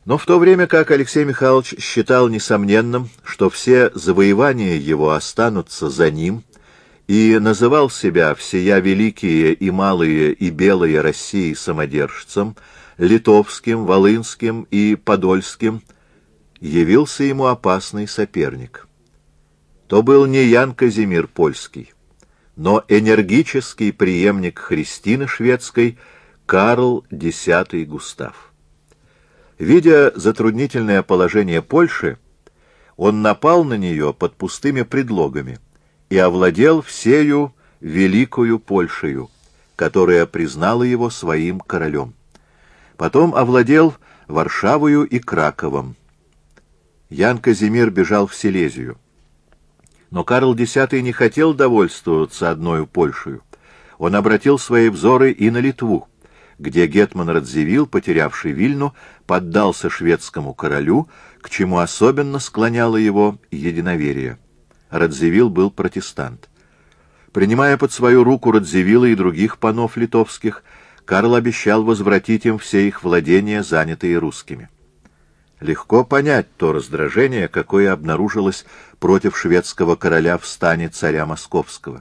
Но в то время как Алексей Михайлович считал несомненным, что все завоевания его останутся за ним, и называл себя всея великие и малые и белые России самодержцем, литовским, волынским и подольским, явился ему опасный соперник. То был не Ян Казимир Польский, но энергический преемник Христины Шведской Карл X Густав. Видя затруднительное положение Польши, он напал на нее под пустыми предлогами и овладел всею великою Польшею, которая признала его своим королем. Потом овладел Варшавою и Краковом. Ян Казимир бежал в Силезию. Но Карл X не хотел довольствоваться одною Польшею. Он обратил свои взоры и на Литву, где гетман Радзивилл, потерявший Вильну, поддался шведскому королю, к чему особенно склоняло его единоверие. Радзивилл был протестант. Принимая под свою руку Радзивилла и других панов литовских, Карл обещал возвратить им все их владения, занятые русскими. Легко понять то раздражение, какое обнаружилось против шведского короля в стане царя Московского.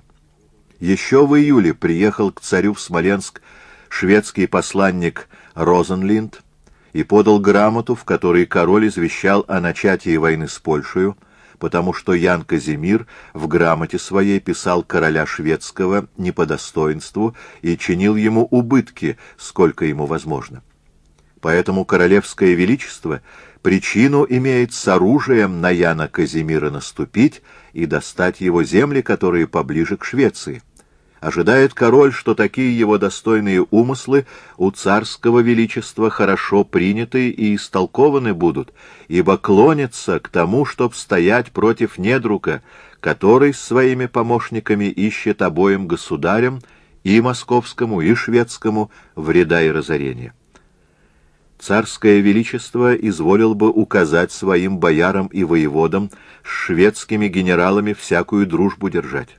Еще в июле приехал к царю в Смоленск шведский посланник Розенлинд и подал грамоту, в которой король извещал о начатии войны с Польшей, потому что Ян Казимир в грамоте своей писал короля шведского не по достоинству и чинил ему убытки, сколько ему возможно. Поэтому королевское величество причину имеет с оружием на Яна Казимира наступить и достать его земли, которые поближе к Швеции. Ожидает король, что такие его достойные умыслы у царского величества хорошо приняты и истолкованы будут, ибо клонится к тому, чтоб стоять против недруга, который с своими помощниками ищет обоим государям, и московскому, и шведскому, вреда и разорения. Царское величество изволил бы указать своим боярам и воеводам с шведскими генералами всякую дружбу держать.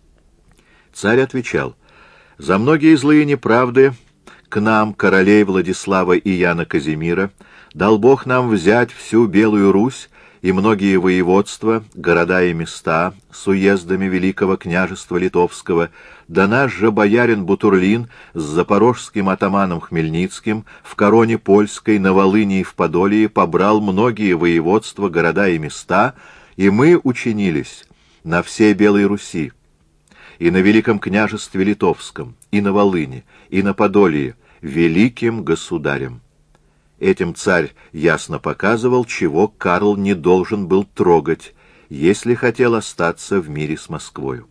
Царь отвечал: «За многие злые неправды к нам, королей Владислава и Яна Казимира, дал Бог нам взять всю Белую Русь и многие воеводства, города и места с уездами Великого княжества Литовского, да наш же боярин Бутурлин с запорожским атаманом Хмельницким в короне польской на Волыни и в Подолии побрал многие воеводства, города и места, и мы учинились на всей Белой Руси, и на Великом княжестве Литовском, и на Волыни, и на Подолии, великим государем». Этим царь ясно показывал, чего Карл не должен был трогать, если хотел остаться в мире с Москвою.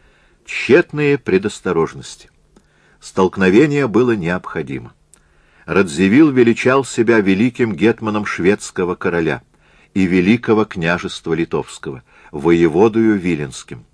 Тщетные предосторожности. Столкновение было необходимо. Радзивилл величал себя великим гетманом шведского короля и Великого княжества Литовского, воеводою Виленским.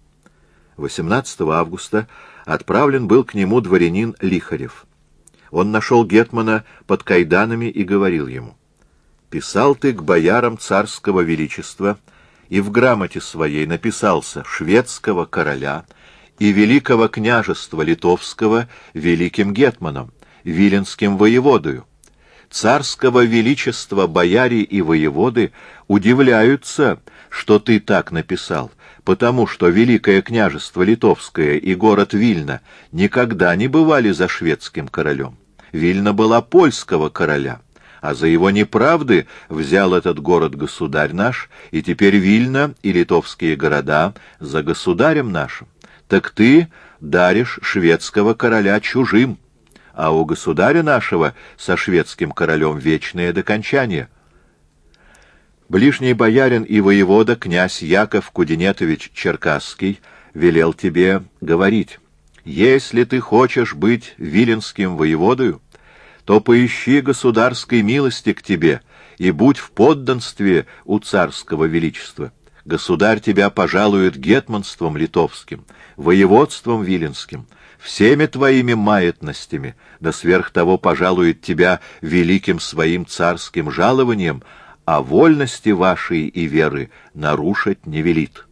18 августа отправлен был к нему дворянин Лихарев. Он нашел гетмана под кайданами и говорил ему: «Писал ты к боярам царского величества, и в грамоте своей написался шведского короля и Великого княжества Литовского великим гетманом, виленским воеводою. Царского величества бояре и воеводы удивляются, что ты так написал, потому что Великое княжество Литовское и город Вильна никогда не бывали за шведским королем. Вильна была польского короля, а за его неправды взял этот город государь наш, и теперь Вильна и литовские города за государем нашим. Так ты даришь шведского короля чужим, а у государя нашего со шведским королем вечное докончание». Ближний боярин и воевода князь Яков Кудинетович Черкасский велел тебе говорить: «Если ты хочешь быть виленским воеводою, то поищи государской милости к тебе и будь в подданстве у царского величества. Государь тебя пожалует гетманством литовским, воеводством виленским, всеми твоими маятностями, да сверх того пожалует тебя великим своим царским жалованием, а вольности вашей и веры нарушить не велит».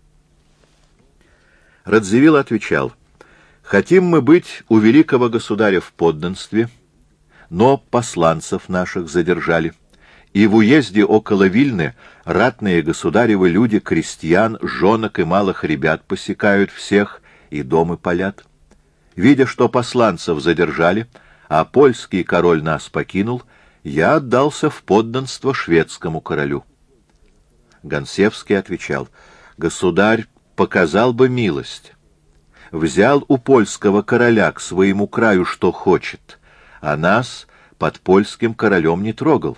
Радзивилл отвечал: «Хотим мы быть у великого государя в подданстве, но посланцев наших задержали, и в уезде около Вильны ратные государевы люди крестьян, жонок и малых ребят посекают всех и дома палят. Видя, что посланцев задержали, а польский король нас покинул, я отдался в подданство шведскому королю. Гонсевский отвечал: государь показал бы милость, взял у польского короля к своему краю что хочет, а нас под польским королем не трогал.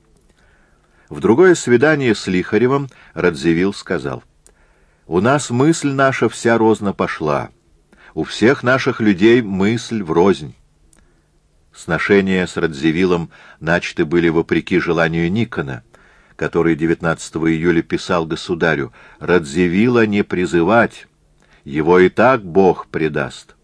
В другое свидание с Лихаревым Радзивилл сказал: у нас мысль наша вся розно пошла, у всех наших людей мысль врознь. Сношения с Радзивиллом начаты были вопреки желанию Никона, который 19 июля писал государю: Радзивилла не призывать, его и так Бог предаст.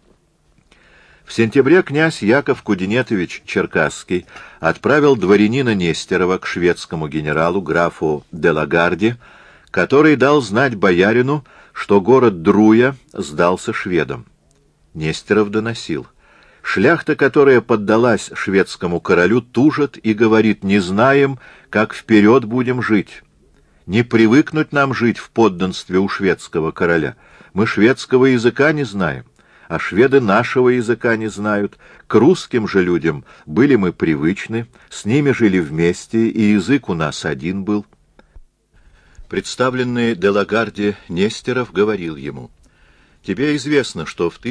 В сентябре князь Яков Кудинетович Черкасский отправил дворянина Нестерова к шведскому генералу графу де Лагарде, который дал знать боярину, что город Друя сдался шведам. Нестеров доносил: шляхта, которая поддалась шведскому королю, тужит и говорит: не знаем, как вперед будем жить. Не привыкнуть нам жить в подданстве у шведского короля. Мы шведского языка не знаем, а шведы нашего языка не знают. К русским же людям были мы привычны, с ними жили вместе, и язык у нас один был. Представленный де Лагарде Нестеров говорил ему: тебе известно, что в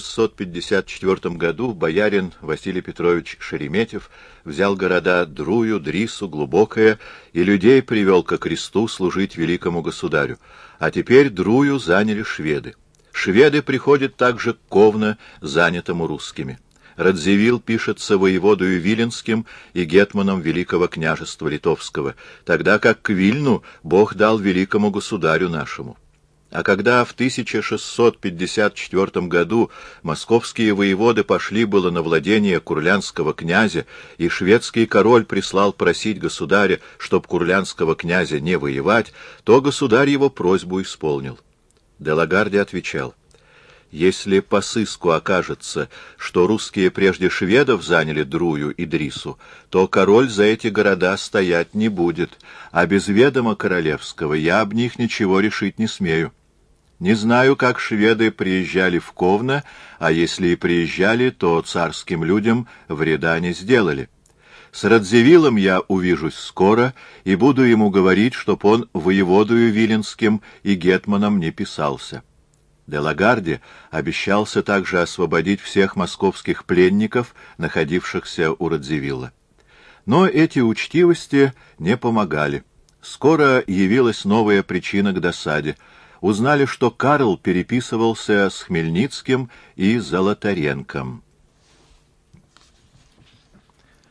1654 году боярин Василий Петрович Шереметьев взял города Друю, Дрису, Глубокое и людей привел ко кресту служить великому государю, а теперь Друю заняли шведы. Шведы приходят также к Ковно, занятому русскими. Радзивилл пишется воеводою Виленским и гетманом Великого княжества Литовского, тогда как к Вильну Бог дал великому государю нашему. А когда в 1654 году московские воеводы пошли было на владение курлянского князя, и шведский король прислал просить государя, чтоб курлянского князя не воевать, то государь его просьбу исполнил. Де Лагарде отвечал: если по сыску окажется, что русские прежде шведов заняли Друю и Дрису, то король за эти города стоять не будет, а без ведома королевского я об них ничего решить не смею. Не знаю, как шведы приезжали в Ковно, а если и приезжали, то царским людям вреда не сделали. С Радзивиллом я увижусь скоро и буду ему говорить, чтоб он воеводою Виленским и гетманом не писался. Де Лагарде обещался также освободить всех московских пленников, находившихся у Радзивилла. Но эти учтивости не помогали. Скоро явилась новая причина к досаде. Узнали, что Карл переписывался с Хмельницким и Золотаренком.